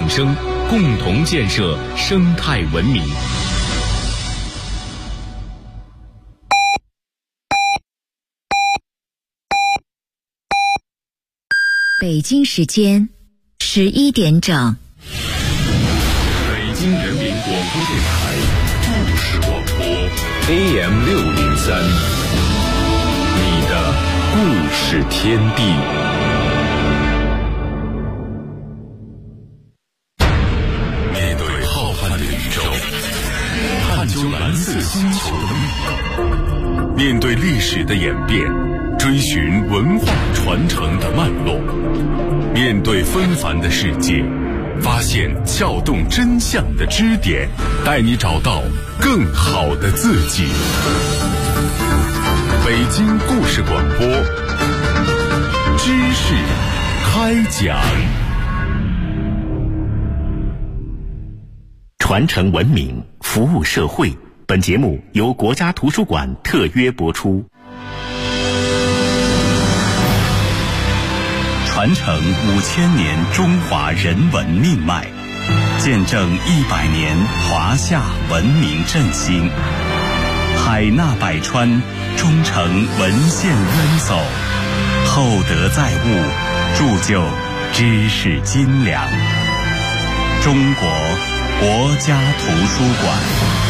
永生，共同建设生态文明。 北京时间11点整。 北京人民广播电台故事广播 AM603，你的故事天地。面对浩瀚的宇宙，探究蓝色星球的秘密，面对历史的演变，追寻文化传承的脉络，面对纷繁的世界，发现撬动真相的支点，带你找到更好的自己。北京故事广播，知识开讲。 传承文明，服务社会。本节目由国家图书馆特约播出。传承5000年中华人文命脉，见证100年华夏文明振兴。海纳百川，忠诚文献渊走，厚德载物，铸就知识斤两。中国国家图书馆。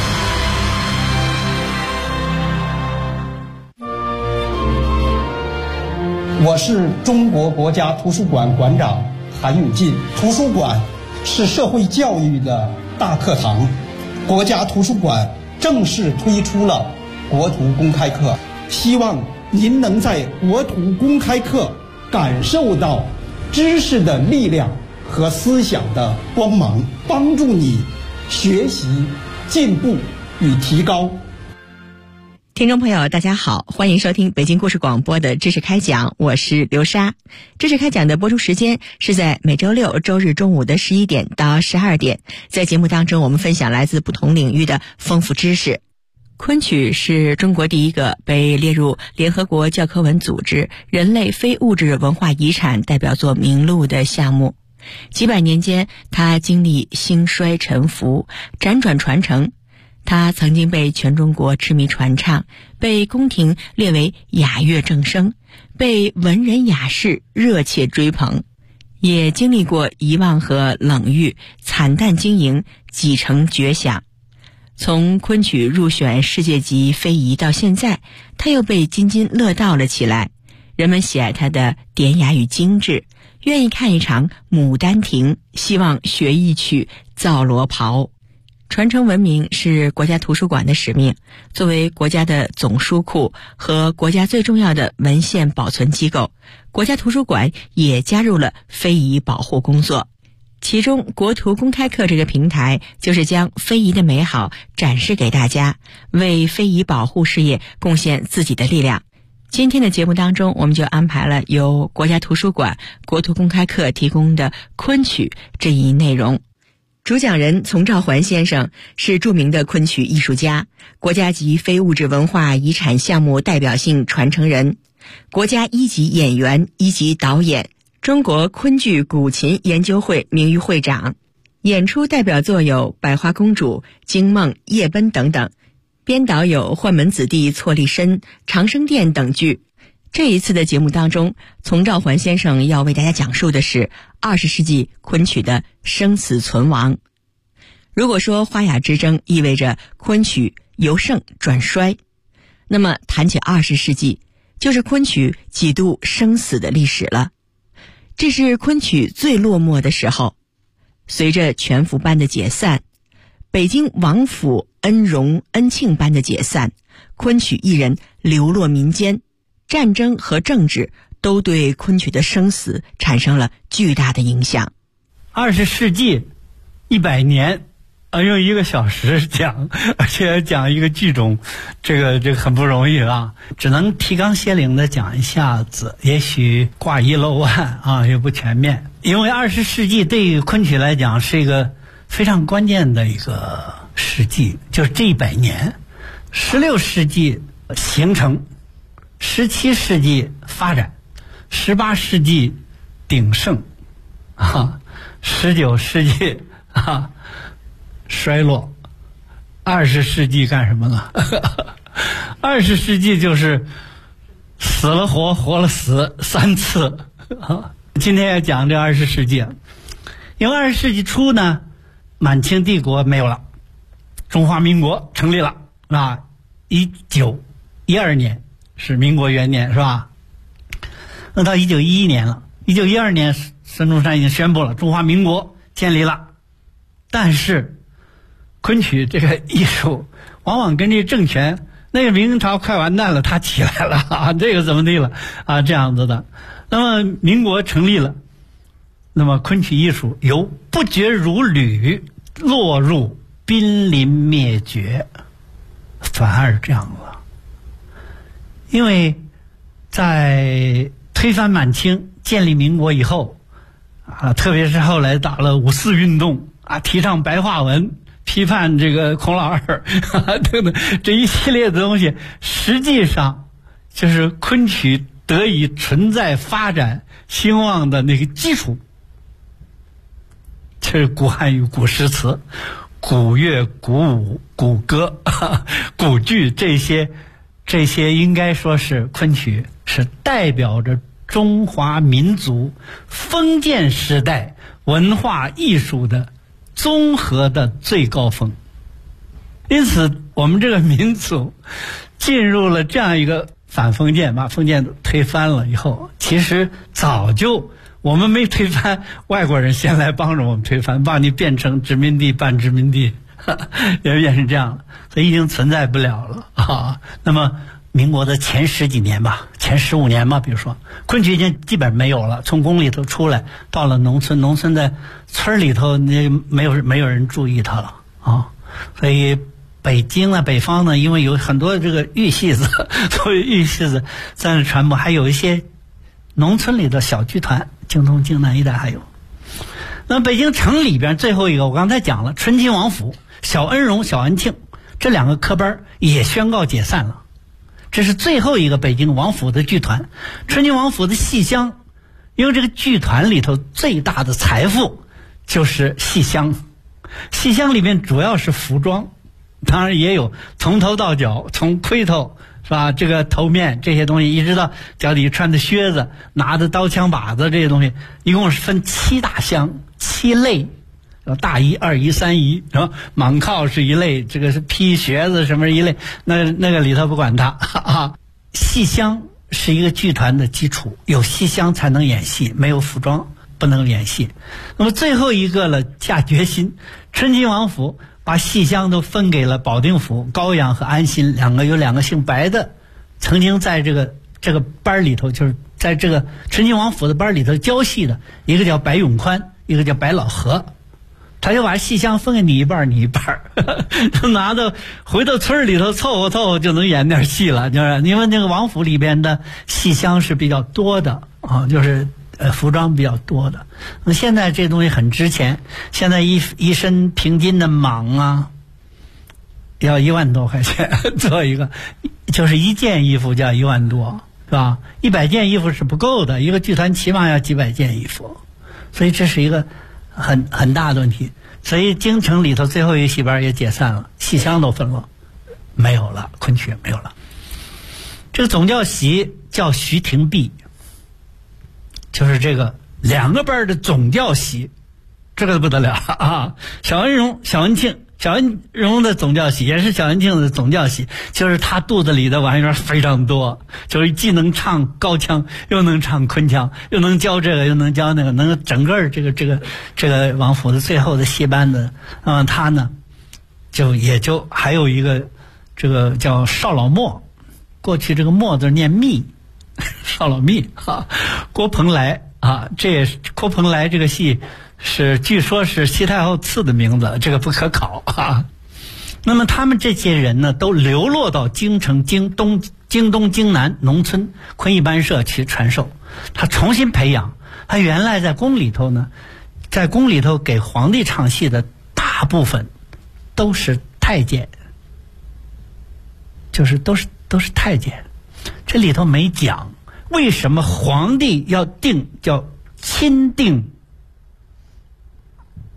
我是中国国家图书馆馆长韩永进。图书馆是社会教育的大课堂，国家图书馆正式推出了国图公开课，希望您能在国图公开课感受到知识的力量和思想的光芒，帮助你学习、进步与提高。 听众朋友大家好，欢迎收听北京故事广播的知识开讲，我是刘莎。知识开讲的播出时间是在每周六周日中午的11点到12点，在节目当中我们分享来自不同领域的丰富知识。昆曲是中国第一个被列入联合国教科文组织人类非物质文化遗产代表作名录的项目。几百年间，它经历兴衰沉浮，辗转传承。它曾经被全中国痴迷传唱，被宫廷列为雅乐正声，被文人雅士热切追捧，也经历过遗忘和冷遇，惨淡经营，几成绝响。从昆曲入选世界级非遗到现在，它又被津津乐道了起来。人们喜爱它的典雅与精致，愿意看一场《牡丹亭》，希望学一曲《皂罗袍》。传承文明是国家图书馆的使命，作为国家的总书库和国家最重要的文献保存机构，国家图书馆也加入了非遗保护工作。其中国图公开课这个平台就是将非遗的美好展示给大家，为非遗保护事业贡献自己的力量。今天的节目当中，我们就安排了由国家图书馆国图公开课提供的昆曲这一内容。主讲人丛兆环先生是著名的昆曲艺术家，国家级非物质文化遗产项目代表性传承人，国家一级演员、一级导演，中国昆剧古琴研究会名誉会长，演出代表作有《百花公主》、《惊梦》、《夜奔》等等，编导有《宦门子弟》、《错立身》、《长生殿》等剧。这一次的节目当中，丛兆环先生要为大家讲述的是20世纪昆曲的生死存亡。如果说花雅之争意味着昆曲由盛转衰，那么谈起20世纪，就是昆曲几度生死的历史了。这是昆曲最落寞的时候。随着全福班的解散，北京王府恩荣恩庆班的解散，昆曲艺人流落民间，战争和政治都对昆曲的生死产生了巨大的影响。 20世纪100年，用1个小时讲，而且讲一个剧种，这个很不容易啊，只能提纲挈领的讲一下子，也许挂一漏万啊，也不全面。因为20世纪对于昆曲来讲是一个非常关键的一个世纪，就是这100年。16世纪形成，17世纪发展，18世纪鼎盛， 19世纪衰落，20世纪干什么呢？20世纪就是死了活，活了死3次啊！今天要讲这20世纪，因为20世纪初呢，满清帝国没有了，中华民国成立了啊！1912年是民国元年，是吧？那到1911年了，1912年孙中山已经宣布了中华民国建立了，但是昆曲这个艺术往往跟这政权，那个明朝快完蛋了，他起来了啊，这个怎么地了啊，这样子的。那么民国成立了，那么昆曲艺术由不绝如缕落入濒临灭绝，反而这样了。因为在推翻满清建立民国以后啊，特别是后来打了5四运动啊，提倡白话文，批判这个孔老二等等这一系列的东西，实际上就是昆曲得以存在发展兴旺的那个基础，就是古汉语、古诗词、古乐、古舞、古歌、古剧，这些应该说是昆曲是代表着中华民族封建时代文化艺术的综合的最高峰。因此我们这个民族进入了这样一个反封建，把封建推翻了以后，其实早就我们没推翻，外国人先来帮着我们推翻，把你变成殖民地半殖民地，也是这样，所以已经存在不了了啊。那么民国的前10几年吧，前15年吧，比如说昆曲已经基本没有了，从宫里头出来到了农村，农村的村里头那没有人注意它了啊。所以北京啊，北方呢，因为有很多这个玉戏子，所以玉戏子在那传播，还有一些农村里的小剧团，京东、京南一带还有。那北京城里边最后一个，我刚才讲了，纯亲王府、小恩荣、小恩庆这2个科班也宣告解散了。这是最后一个北京王府的剧团，纯亲王府的戏香，因为这个剧团里头最大的财富就是戏香，戏香里面主要是服装，当然也有从头到脚，从盔头是吧，这个头面这些东西，一直到脚底穿的靴子，拿的刀枪把子这些东西，一共是分7大箱7类，大衣、二衣、三衣，然后蟒靠是一类，这个是披靴子什么一类，那个里头不管它啊。戏香是一个剧团的基础，有戏香才能演戏，没有服装不能演戏。那么最后一个了，下决心，纯亲王府把戏香都分给了保定府、高阳和安心有2个姓白的，曾经在这个班里头，就是在这个纯亲王府的班里头教戏的，一个叫白永宽，一个叫白老和。他就把戏香分给你一半，你一半，拿到回到村里头凑合就能演点戏了，就是因为那个王府里边的戏香是比较多的啊，就是服装比较多的。那现在这东西很值钱，现在一身平金的蟒啊，要1万多块钱做一个，就是1件衣服就要1万多，是吧？100件衣服是不够的，一个剧团起码要几百件衣服，所以这是一个很大的问题。所以京城里头最后一个戏班也解散了，戏香都分了，没有了，昆曲也没有了。这个总教习叫徐廷弼，就是这个2个班的总教习，这个不得了啊！小恩荣、小恩庆，小恩荣的总教习也是小恩庆的总教习，就是他肚子里的玩意儿非常多，就是既能唱高腔，又能唱昆腔，又能教这个，又能教那个，能整个这个王府的最后的戏班的，他呢，也就还有一个这个叫邵老墨，过去这个墨字念密，邵老密啊，郭蓬莱啊，这也是郭蓬莱这个戏。据说是西太后赐的名字，这个不可考啊。那么他们这些人呢，都流落到京城、京东、京南农村昆艺班社去传授，他重新培养。他原来在宫里头呢，在宫里头给皇帝唱戏的大部分都是太监，就是都是太监。这里头没讲为什么皇帝要定叫钦定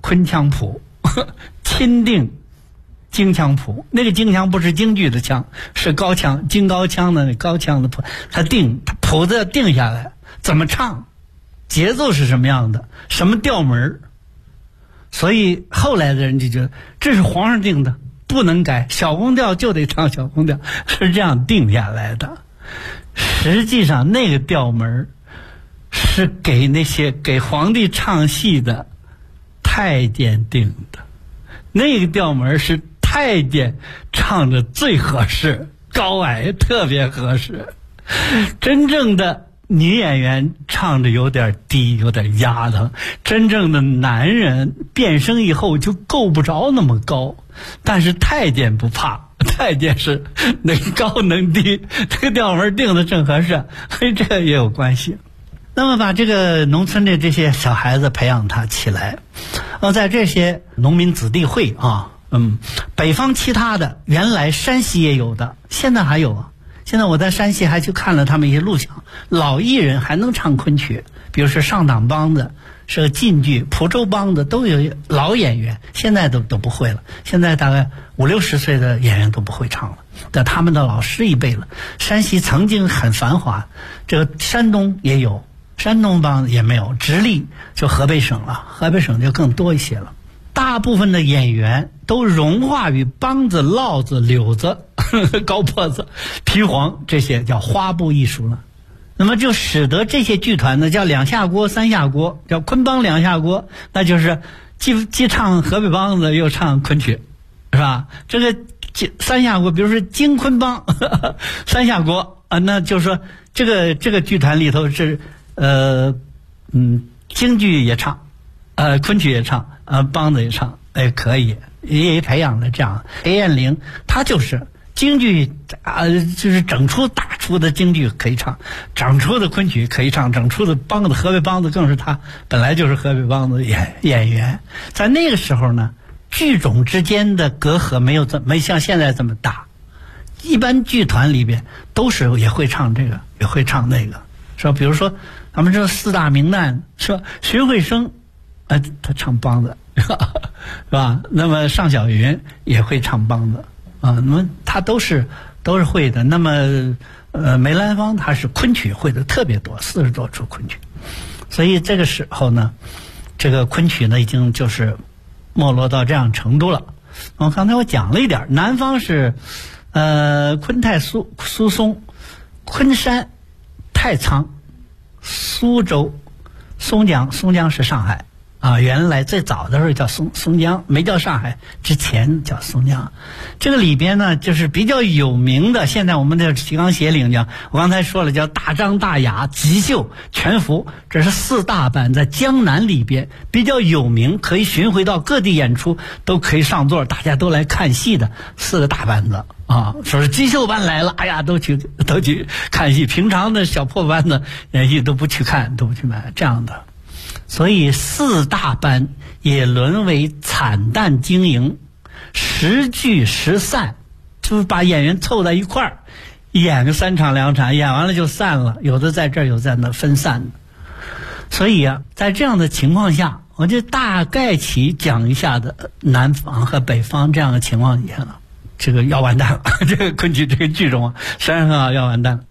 昆腔谱，钦定京腔谱。那个京腔不是京剧的腔，是高腔，京高腔的那高腔的谱，他谱子要定下来，怎么唱，节奏是什么样的，什么调门。所以后来的人就觉得这是皇上定的，不能改，小宫调就得唱小宫调，是这样定下来的。实际上那个调门是给那些给皇帝唱戏的太监定的，那个调门是太监唱的最合适，高矮特别合适。真正的女演员唱着有点低，有点压的，真正的男人变声以后就够不着那么高。但是太监不怕，太监是能高能低，这个调门定的正合适，所以这个也有关系。那么把这个农村的这些小孩子培养他起来，在这些农民子弟会啊，北方其他的原来山西也有的，现在还有啊。现在我在山西还去看了他们一些录像，老艺人还能唱昆曲，比如说上党帮的，是个晋剧，蒲州帮的，都有老演员，现在都不会了。现在大概50-60岁的演员都不会唱了，但他们的老师一辈了。山西曾经很繁华，这个山东也有，山东帮也没有，直隶就河北省了，河北省就更多一些了。大部分的演员都融化于梆子、烙子、柳子、高坡子、皮黄这些叫花布艺术了。那么就使得这些剧团呢叫两下锅三下锅，叫昆帮两下锅，那就是既唱河北梆子又唱昆曲，是吧？这个三下锅，比如说京昆帮三下锅啊，那就是说这个剧团里头是京剧也唱，昆曲也唱，梆子也唱，可以，也培养了这样。裴艳玲她就是京剧就是整出大出的京剧可以唱，整出的昆曲可以唱，整出的梆子河北梆子更是她本来就是河北梆子演员。在那个时候呢，剧种之间的隔阂没像现在这么大，一般剧团里边都是也会唱这个也会唱那个，是吧？比如说咱们这四大名旦，是吧？荀慧生他唱梆子是吧？那么尚小云也会唱梆子啊，那么他都是会的。那么梅兰芳他是昆曲会的特别多，40多出昆曲。所以这个时候呢，这个昆曲呢已经就是没落到这样程度了。刚才我讲了一点，南方是昆太苏松、昆山、太仓、苏州、松江是上海啊，原来最早的时候叫松江，没叫上海，之前叫松江。这个里边呢，就是比较有名的，现在我们的提纲挈领讲，我刚才说了，叫大张大雅、吉秀、全福，这是4大班，在江南里边比较有名，可以巡回到各地演出，都可以上座，大家都来看戏的4个大班子啊。说是吉秀班来了，哎呀，都去看戏，平常的小破班子演戏都不去看，都不去买这样的。所以4大班也沦为惨淡经营，时聚时散，就是把演员凑在一块儿，演个3场2场，演完了就散了，有的在这儿，有在那，分散的。所以啊，在这样的情况下，我就大概其讲一下的南方和北方这样的情况下了，这个要完蛋了，这个昆曲这个剧种啊，山上啊要完蛋了。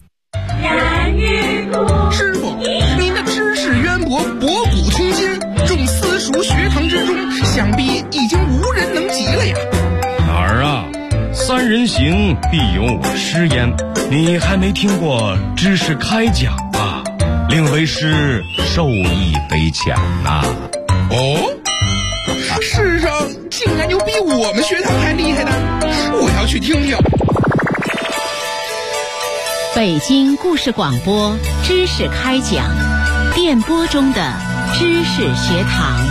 师傅，您的知识渊博，博古通今，众私塾学堂之中，想必已经无人能及了呀。 哪儿啊？3人行，必有我师焉。你还没听过知识开讲啊？令为师受益匪浅呐。 哦，世上竟然有比我们学堂还厉害的，我要去听听。 北京故事广播知识开讲，电波中的知识学堂。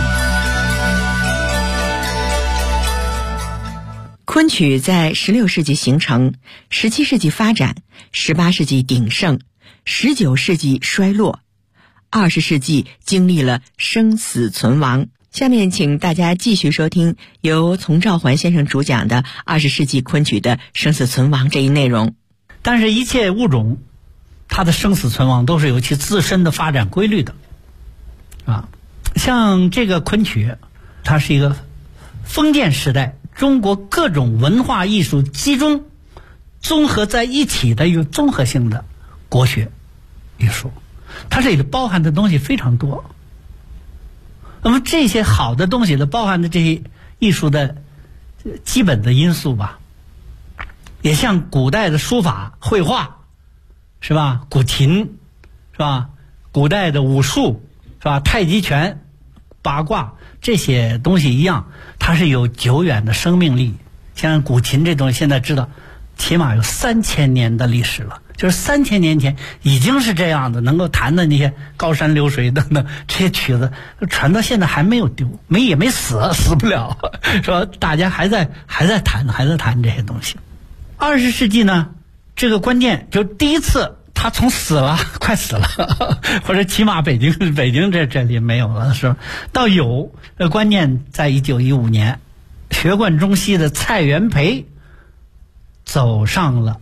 昆曲在16世纪形成，17世纪发展，18世纪鼎盛，19世纪衰落，20世纪经历了生死存亡。下面请大家继续收听由丛兆环先生主讲的20世纪昆曲的生死存亡这一内容。 但是一切物种它的生死存亡都是有其自身的发展规律的啊。像这个昆曲它是一个封建时代中国各种文化艺术集中综合在一起的一个综合性的国学艺术，它这里包含的东西非常多。那么这些好的东西的包含的这些艺术的基本的因素吧，也像古代的书法绘画是吧，古琴是吧，古代的武术是吧，太极拳八卦这些东西一样，它是有久远的生命力。像古琴这东西现在知道起码有3000年的历史了，就是3000年前已经是这样的，能够弹的那些高山流水等等这些曲子传到现在还没有丢，也没死不了，说大家还在弹这些东西。20世纪呢，这个关键就第一次他从快死了，或者起码北京这里没有了，是吧？到有关键在1915年，学贯中西的蔡元培走上了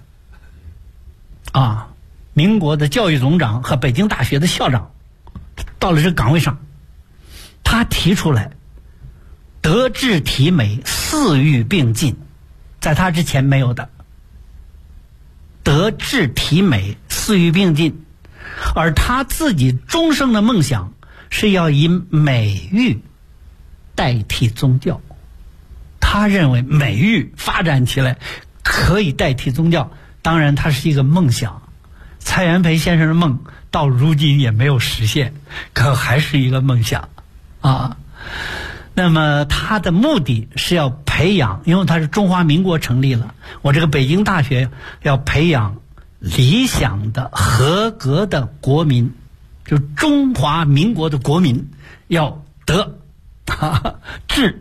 民国的教育总长和北京大学的校长，到了这个岗位上，他提出来德智体美四育并进，在他之前没有的。德智体美四育并进，而他自己终生的梦想是要以美育代替宗教。他认为美育发展起来可以代替宗教，当然它是一个梦想。蔡元培先生的梦到如今也没有实现，可还是一个梦想啊。那么他的目的是要培养，因为他是中华民国成立了，我这个北京大学要培养理想的合格的国民，就中华民国的国民要德智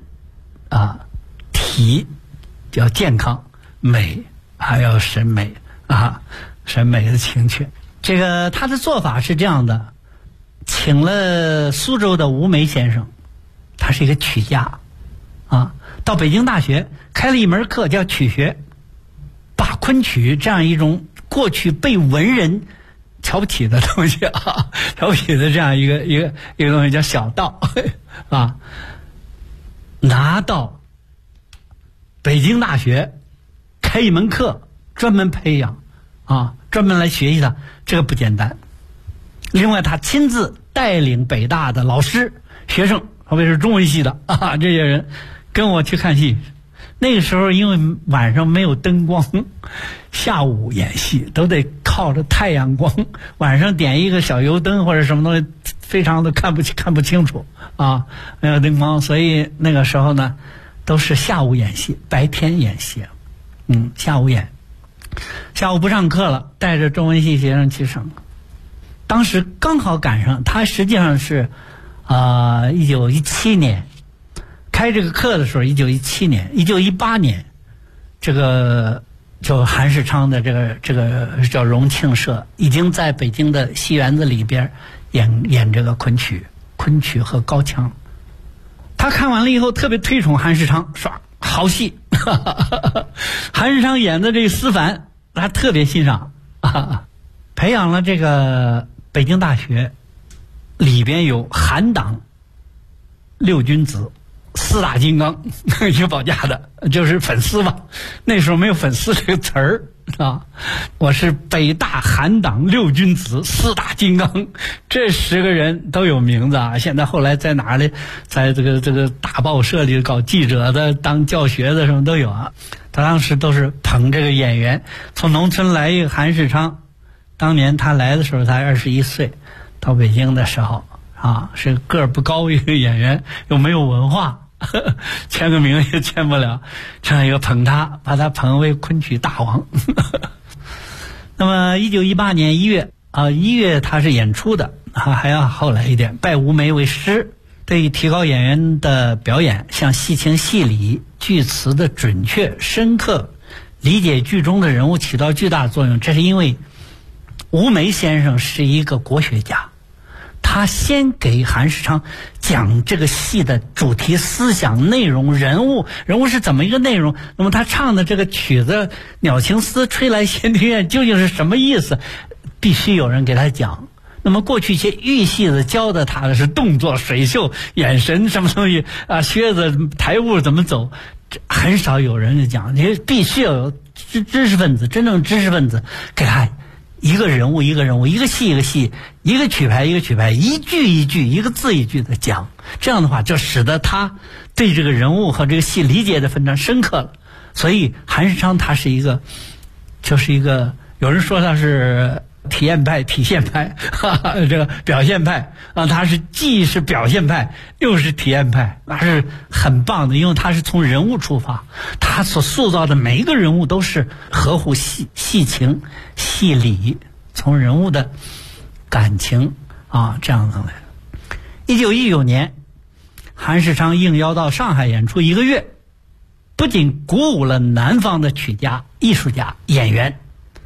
体要健康，美还要审美审美的情趣。这个他的做法是这样的，请了苏州的吴梅先生，他是一个曲家到北京大学开了一门课叫曲学，把昆曲这样一种过去被文人瞧不起的东西瞧不起的这样一个东西叫小道拿到北京大学开一门课，专门培养专门来学习它，这个不简单。另外他亲自带领北大的老师学生，特别是中文系的这些人跟我去看戏。那个时候因为晚上没有灯光，下午演戏都得靠着太阳光，晚上点一个小油灯或者什么东西非常的看不清楚没有灯光，所以那个时候呢都是下午演戏，白天演戏下午演，下午不上课了，带着中文系学生去上课。当时刚好赶上他实际上是1917年开这个课的时候，1917年1918年这个就韩世昌的这个叫荣庆社已经在北京的戏园子里边演这个昆曲和高腔。他看完了以后特别推崇韩世昌，说好戏韩世昌演的这个思凡他特别欣赏培养了这个北京大学里边有韩党六君子四大金刚一个保驾的，就是粉丝吧，那时候没有粉丝这个词儿我是北大韩党六君子四大金刚，这10个人都有名字现在后来在哪里，在这个大报社里搞记者的，当教学的什么都有他当时都是捧这个演员。从农村来一个韩世昌，当年他来的时候才21岁，到北京的时候是个儿不高一个演员，又没有文化签个名也签不了，这样一个捧他，把他捧为昆曲大王那么1918年1月他是演出的还要后来一点，拜吴梅为师，对于提高演员的表演，像戏情戏理、句词的准确深刻，理解剧中的人物起到巨大的作用。这是因为吴梅先生是一个国学家，他先给韩世昌讲这个戏的主题思想内容，人物是怎么一个内容，那么他唱的这个曲子鸟情丝吹来闲庭院究竟是什么意思，必须有人给他讲。 那么过去一些玉戏子教的他的是动作、水袖、眼神什么东西啊，靴子台步怎么走，很少有人讲。你必须要有知识分子，真正知识分子给他一个人物一个人物，一个戏一个戏，一个曲牌一个曲牌，一句一句，一个字一句的讲。这样的话，就使得他对这个人物和这个戏理解的非常深刻了。所以韩世昌他是一个，就是一个，有人说他是体验派、体现派，这个表现派啊，他是既是表现派又是体验派，那是很棒的，因为他是从人物出发，他所塑造的每一个人物都是合乎戏情、戏理，从人物的感情啊这样的来。1919年，韩世昌应邀到上海演出1个月，不仅鼓舞了南方的曲家、艺术家、演员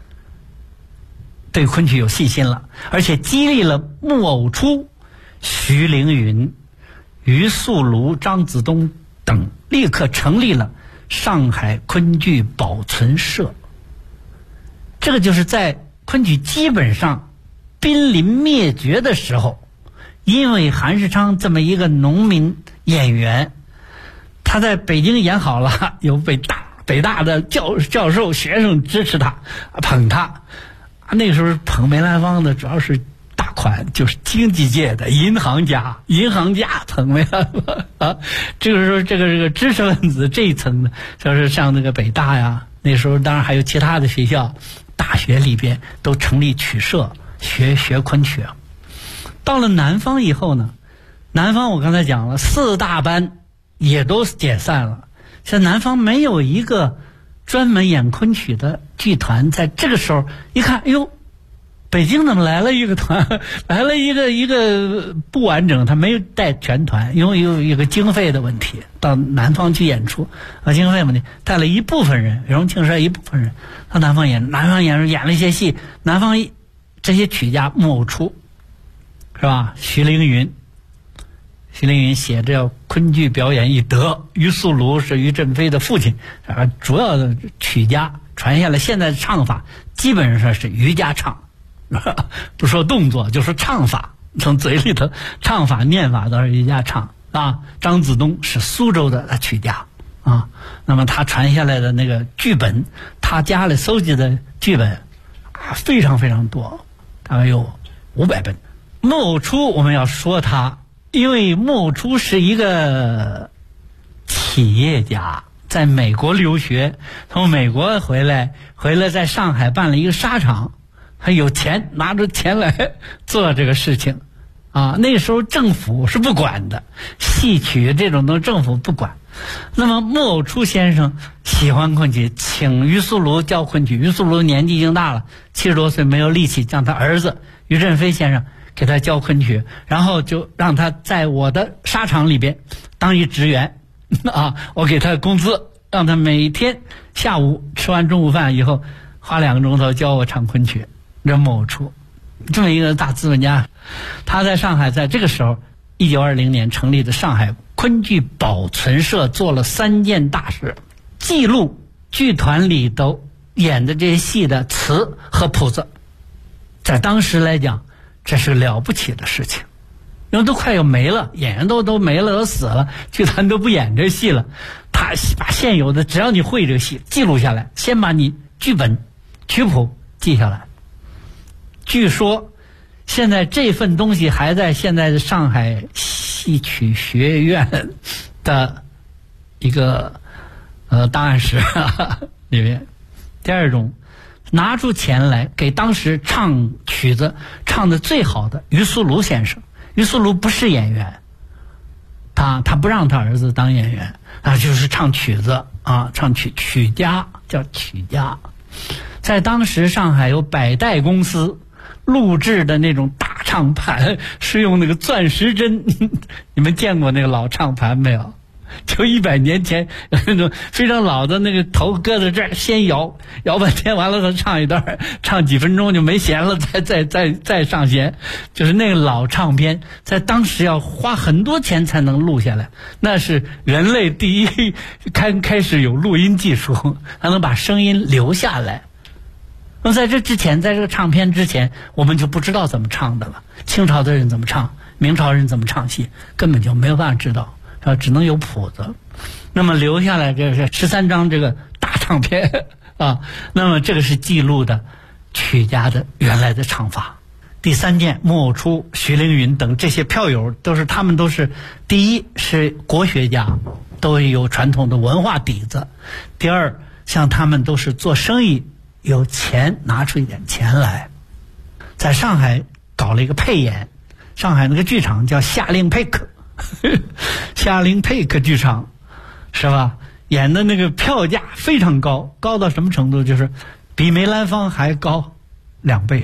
对昆曲有信心了，而且激励了木偶出徐凌云、于素庐、张子东等立刻成立了上海昆剧保存社。这个就是在昆曲基本上濒临灭绝的时候，因为韩世昌这么一个农民演员，他在北京演好了，有北大的教授学生支持他，捧他。那个时候捧梅兰芳的主要是大款，就是经济界的银行家捧梅兰芳啊。这个时候这个知识分子这一层呢，就是像那个北大呀，那时候当然还有其他的学校、大学里边都成立曲社，学昆曲。到了南方以后呢，南方我刚才讲了4大班也都解散了，像南方没有一个专门演昆曲的剧团。在这个时候一看，哎呦，北京怎么来了一个团，来了一个不完整，他没有带全团，因为有一个经费的问题，到南方去演出经费问题，带了一部分人，荣庆社一部分人到南方演了一些戏。南方这些曲家木偶出是吧？徐凌云写着叫昆剧表演一德，于素庐是于振飞的父亲，主要的曲家传下来，现在的唱法基本上是于家唱，不说动作就说唱法，从嘴里头唱法念法都是于家唱啊。张子东是苏州的曲家啊，那么他传下来的那个剧本，他家里搜集的剧本非常非常多，大概有500本。木偶出我们要说他，因为木偶出是一个企业家，在美国留学，从美国回来在上海办了一个纱厂，他有钱，拿着钱来做这个事情啊。那时候政府是不管的，戏曲这种东西政府不管。那么木偶出先生喜欢昆曲，请于素庐教昆曲。于素庐年纪已经大了，70多岁，没有力气，让他儿子于振飞先生给他教昆曲，然后就让他在我的纱厂里边当一职员啊，我给他工资，让他每天下午吃完中午饭以后花2个钟头教我唱昆曲。这木偶出这么一个大资本家，他在上海在这个时候1920年成立的上海昆剧保存社，做了3件大事：记录剧团里头演的这些戏的词和谱子。在当时来讲，这是了不起的事情，因为都快要没了，演员都没了，都死了，剧团都不演这戏了。他把现有的，只要你会这个戏记录下来，先把你剧本曲谱记下来。据说现在这份东西还在现在的上海戏曲学院的一个档案室里面。第二种，拿出钱来给当时唱曲子唱的最好的于素庐先生。于素庐不是演员，他不让他儿子当演员，就是唱曲子啊，唱曲家，叫曲家。在当时上海有百代公司录制的那种大唱盘，是用那个钻石针你们见过那个老唱盘没有？就100年前那种非常老的，那个头搁在这儿，先摇半天，完了他唱一段，唱几分钟就没弦了，再上弦，就是那个老唱片，在当时要花很多钱才能录下来。那是人类第一开始有录音技术，还能把声音留下来那在这之前，在这个唱片之前，我们就不知道怎么唱的了。清朝的人怎么唱，明朝人怎么唱戏，根本就没有办法知道，只能有谱子。那么留下来这是13张这个大唱片啊，那么这个是记录的曲家的原来的唱法。第3件，木偶出、徐凌云等这些票友他们都是第一是国学家，都有传统的文化底子；第二，像他们都是做生意，有钱，拿出一点钱来，在上海搞了一个配演，上海那个剧场叫夏令佩克夏令佩克剧场，是吧？演的那个票价非常高，高到什么程度？就是比梅兰芳还高2倍。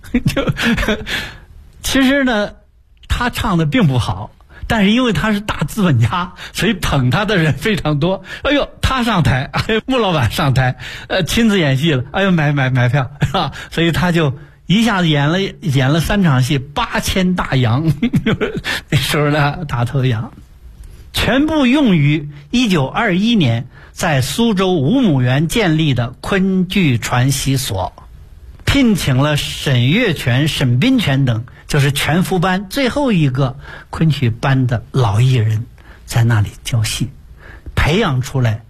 其实呢，他唱的并不好，但是因为他是大资本家，所以捧他的人非常多。哎呦，他上台，穆老板上台，亲自演戏了，哎呦，买票，是吧？所以他就一下子演了3场戏，8000大洋，那时候呢，大头羊，全部用于1921年在苏州5亩园建立的昆剧传习所。聘请了沈月泉、沈宾泉等，就是全福班最后一个昆曲班的老艺人，在那里教戏，培养出来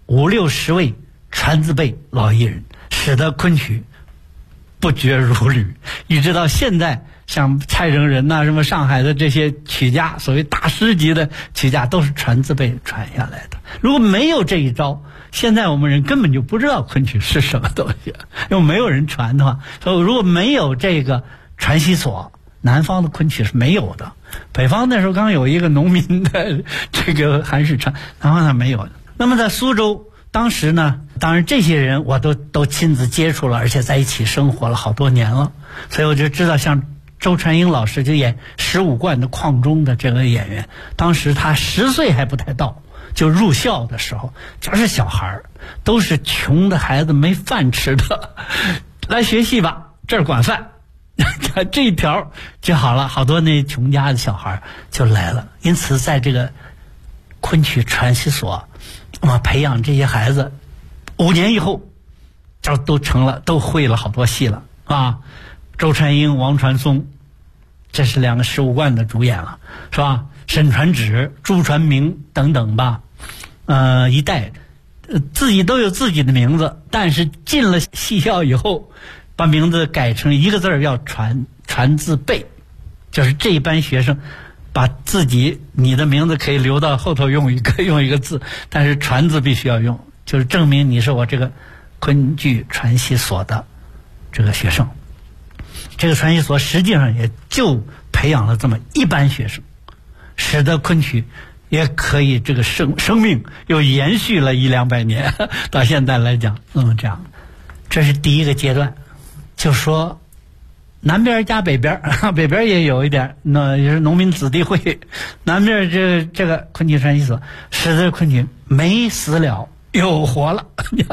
50-60位传字辈老艺人，使得昆曲不绝如缕，一直到现在，像蔡仍仁什么上海的这些曲家，所谓大师级的曲家，都是传字辈传下来的。如果没有这一招，现在我们人根本就不知道昆曲是什么东西，因为没有人传的话。所以如果没有这个传习所，南方的昆曲是没有的。北方那时候刚有一个农民的这个韩式传，南方那没有的。那么在苏州，当时呢，当然这些人我都亲自接触了，而且在一起生活了好多年了，所以我就知道，像周传英老师就演15贯的邝中的这个演员，当时他10岁还不太到，就入校的时候，全是小孩，都是穷的孩子，没饭吃的，来学戏吧，这儿管饭，这一条就好了，好多那穷家的小孩就来了。因此在这个昆曲传习所，培养这些孩子，5年以后这都成了，都会了好多戏了啊。周传英、王传松，这是2个15贯的主演了，是吧？沈传芷、朱传明等等吧，一代，自己都有自己的名字，但是进了戏校以后，把名字改成一个字儿，要传字辈，就是这一班学生把你的名字可以留到后头用一个字，但是传字必须要用，就是证明你是我这个昆剧传习所的这个学生。这个传习所实际上也就培养了这么一班学生，使得昆曲也可以这个生命又延续了100-200年，到现在来讲，这样，这是第一个阶段。就说南边加北边，北边也有一点，那也是农民子弟会，南边这个昆曲传习所，使得昆曲没死了，又活了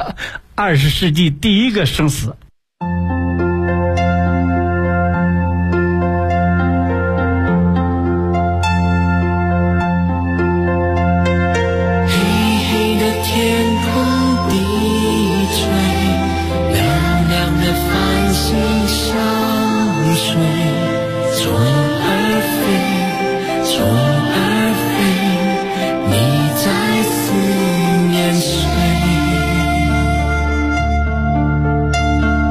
，20世纪第一个生死。 你在思念谁？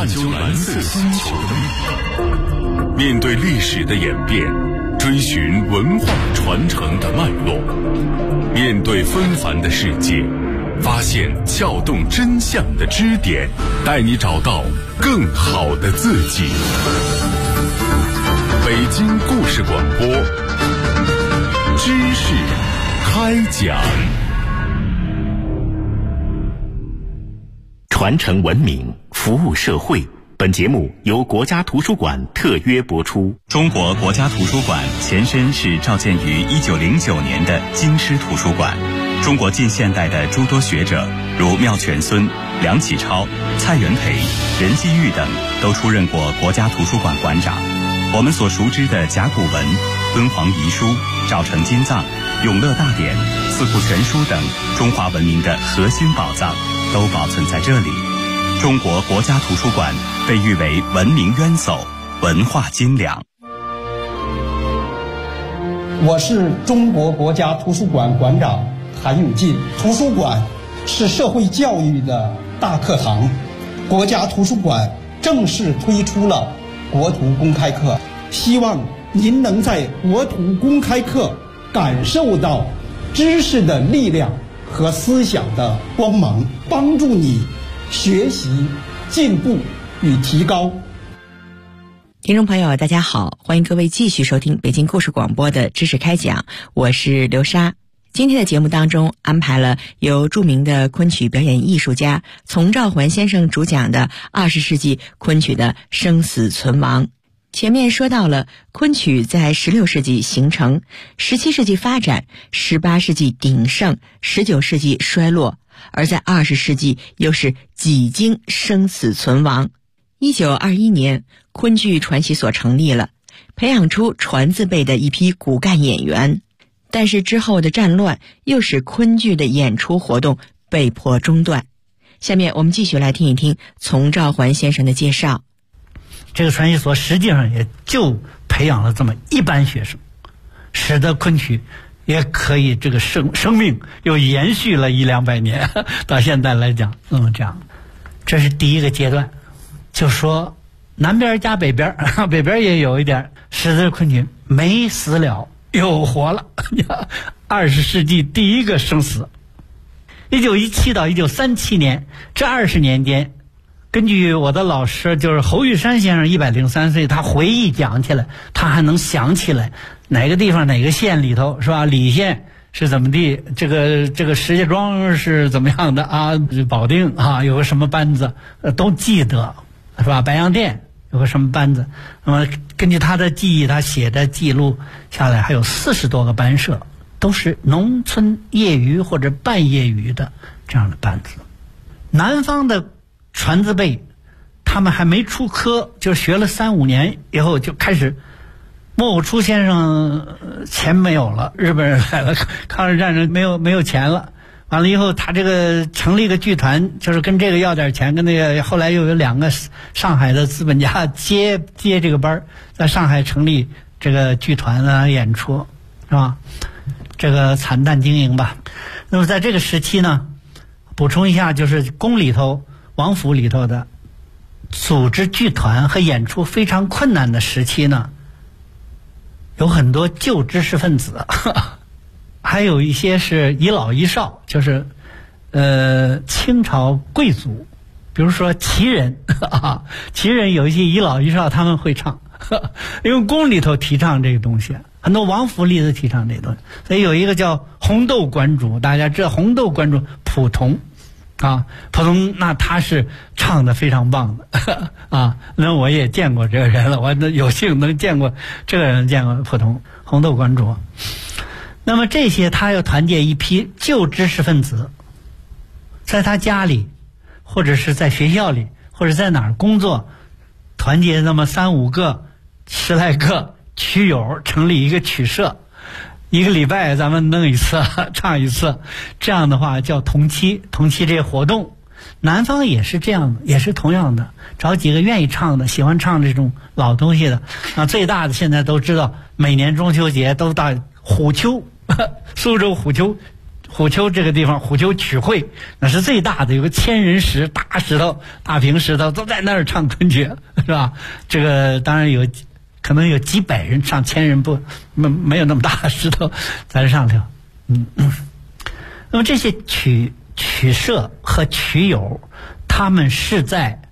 探究蓝色星球的秘密，面对历史的演变，追寻文化传承的脉络，面对纷繁的世界，发现撬动真相的支点，带你找到更好的自己。北京故事广播，知识开讲。 传承文明，服务社会。本节目由国家图书馆特约播出。 中国国家图书馆前身是召建于1909年的京师图书馆。中国近现代的诸多学者，如妙泉孙、梁启超、蔡元培、任继玉等，都出任过国家图书馆馆长。我们所熟知的甲骨文、敦煌遗书、赵城金藏、永乐大典、四库全书等中华文明的核心宝藏，都保存在这里。中国国家图书馆被誉为文明渊薮、文化精良。 我是中国国家图书馆馆长韩永进。图书馆是社会教育的大课堂，国家图书馆正式推出了国图公开课，希望您能在国图公开课感受到知识的力量和思想的光芒，帮助你学习、进步与提高。 听众朋友大家好，欢迎各位继续收听北京故事广播的知识开讲，我是刘莎。今天的节目当中安排了由著名的昆曲表演艺术家丛兆环先生主讲的20世纪昆曲的生死存亡。前面说到了昆曲在16世纪形成，17世纪发展，18世纪鼎盛，19世纪衰落，而在20世纪又是几经生死存亡。1921年昆剧传习所成立了，培养出传字辈的一批骨干演员，但是之后的战乱又使昆剧的演出活动被迫中断。下面我们继续来听一听丛兆环先生的介绍。 这个传习所实际上也就培养了这么一班学生，使得昆曲也可以这个生命又延续了100-200年，到现在来讲这样。这是第一个阶段，就说南边加北边，北边也有一点，使得昆曲没死了又活了。20世纪第一个生死。1917到1937年这20年间，根据我的老师就是侯玉山先生103岁，他回忆讲起来，他还能想起来哪个地方哪个县里头是吧？澧县是怎么地，这个石家庄是怎么样的啊？保定啊有个什么班子，都记得是吧？白洋淀有个什么班子，那么根据他的记忆，他写的记录下来，还有40多个班社，都是农村业余或者半业余的这样的班子。南方的传字辈，他们还没出科，就学了3-5年以后就开始。莫武初先生钱没有了，日本人来了，抗日战争没有钱了，完了以后他这个成立一个剧团，就是跟这个要点钱，跟那个后来又有2个上海的资本家接这个班，在上海成立这个剧团啊，演出是吧？这个惨淡经营吧。那么在这个时期呢，补充一下，就是宫里头王府里头的组织剧团和演出非常困难的时期呢，有很多旧知识分子，还有一些是遗老遗少，就是清朝贵族，比如说旗人啊，旗人有一些遗老遗少，他们会唱，因为宫里头提倡这个东西，很多王府里头提倡这个东西，所以有一个叫红豆馆主，大家知道红豆馆主蒲桐啊，蒲桐那他是唱的非常棒的啊，那我也见过这个人了，我有幸能见过这个人，见过蒲桐红豆馆主。那么这些他要团结一批旧知识分子，在他家里或者是在学校里或者在哪儿工作，团结那么3-5个10来个曲友，成立一个曲社，一个礼拜咱们弄一次，唱一次，这样的话叫同期这些活动。南方也是这样的，也是同样的，找几个愿意唱的，喜欢唱这种老东西的啊。最大的现在都知道，每年中秋节都到虎丘，苏州虎丘虎丘这个地方，虎丘曲会那是最大的，有个千人石，大石头、大平石头都在那儿唱昆曲，是吧？这个当然可能有几百人，上千人没有那么大的石头在上头。那么这些曲社和曲友，他们是在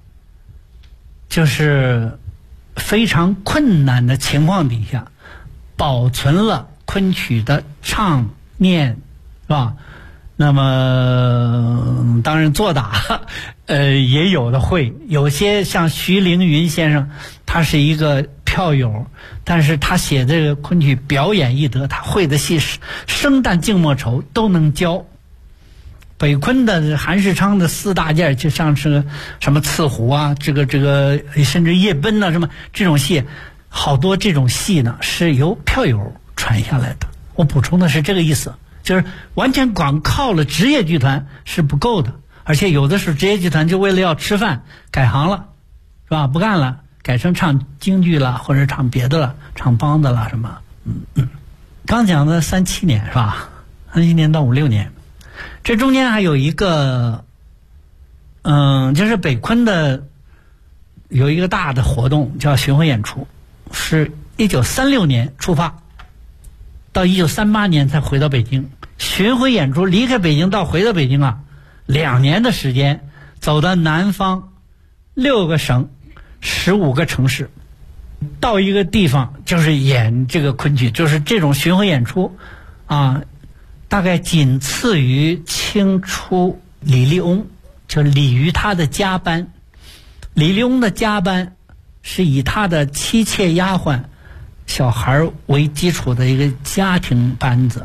就是非常困难的情况底下，保存了昆曲的唱念，是吧？那么当然作答也有的会，有些像徐凌云先生，他是一个票友，但是他写这个昆曲表演一得，他会的戏生旦净末丑都能教。北昆的韩世昌的4大件，就像是什么刺虎啊，这个甚至夜奔啊，什么这种戏，好多这种戏呢是由票友传下来的。我补充的是这个意思，就是完全光靠了职业剧团是不够的，而且有的时候职业剧团就为了要吃饭改行了，是吧？不干了，改成唱京剧了，或者唱别的了，唱梆子了什么。刚讲的37年是吧？37年到56年。这中间还有一个就是北昆的有一个大的活动叫巡回演出，是1936年出发，到1938年才回到北京。巡回演出离开北京到回到北京啊，2年的时间，走到南方6个省15个城市，到一个地方就是演这个昆曲，就是这种巡回演出啊，大概仅次于清初李立翁，就李于他的家班。李立翁的家班是以他的妻妾丫鬟小孩为基础的一个家庭班子，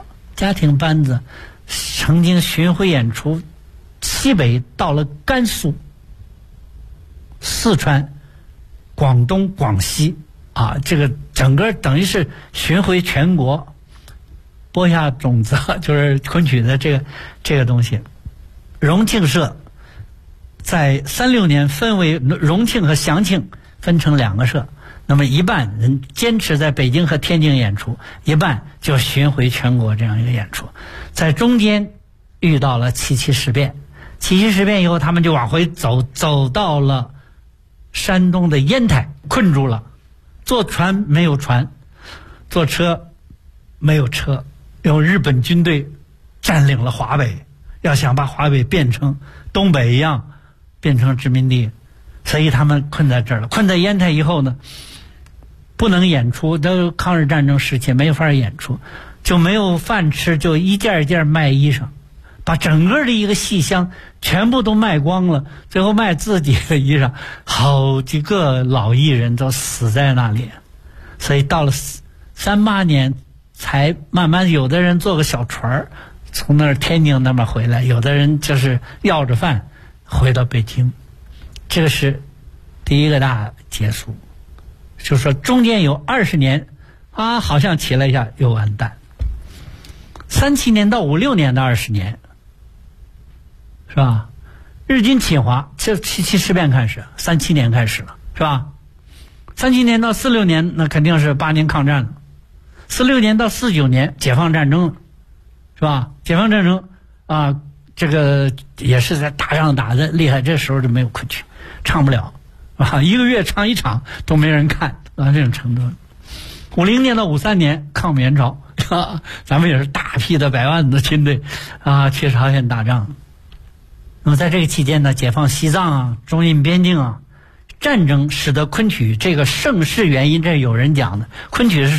曾经巡回演出西北，到了甘肃、四川、广东、广西啊，这个整个等于是巡回全国，播下种子，就是昆曲的这个东西。荣庆社在36年分为荣庆和祥庆，分成2个社，那么一半人坚持在北京和天津演出，一半就巡回全国这样一个演出。在中间遇到了七七事变以后，他们就往回走到了山东的烟台，困住了，坐船没有船，坐车没有车，用日本军队占领了华北，要想把华北变成东北一样，变成殖民地，所以他们困在这儿了。困在烟台以后呢，不能演出，都抗日战争时期没法演出，就没有饭吃，就一件一件卖衣裳，把整个的一个戏箱全部都卖光了，最后卖自己的衣裳，好几个老艺人都死在那里。所以到了38年才慢慢，有的人坐个小船从那儿天津那边回来，有的人就是要着饭回到北京。这个是第一个大结束，就是说中间有20年啊，好像起来一下又完蛋。37年到56年的20年，是吧？日军侵华，这七七事变开始，37年开始了，是吧？37年到46年，那肯定是8年抗战了。46年到49年，解放战争了，是吧？解放战争啊，这个也是在打仗打得厉害，这时候就没有昆曲，唱不了啊，1个月唱1场都没人看啊，这种程度。50年到53年，抗美援朝，咱们也是大批的100万的军队啊去朝鲜打仗。那么在这个期间呢，解放西藏啊，中印边境啊，战争使得昆曲这个盛世原因，这有人讲的，昆曲是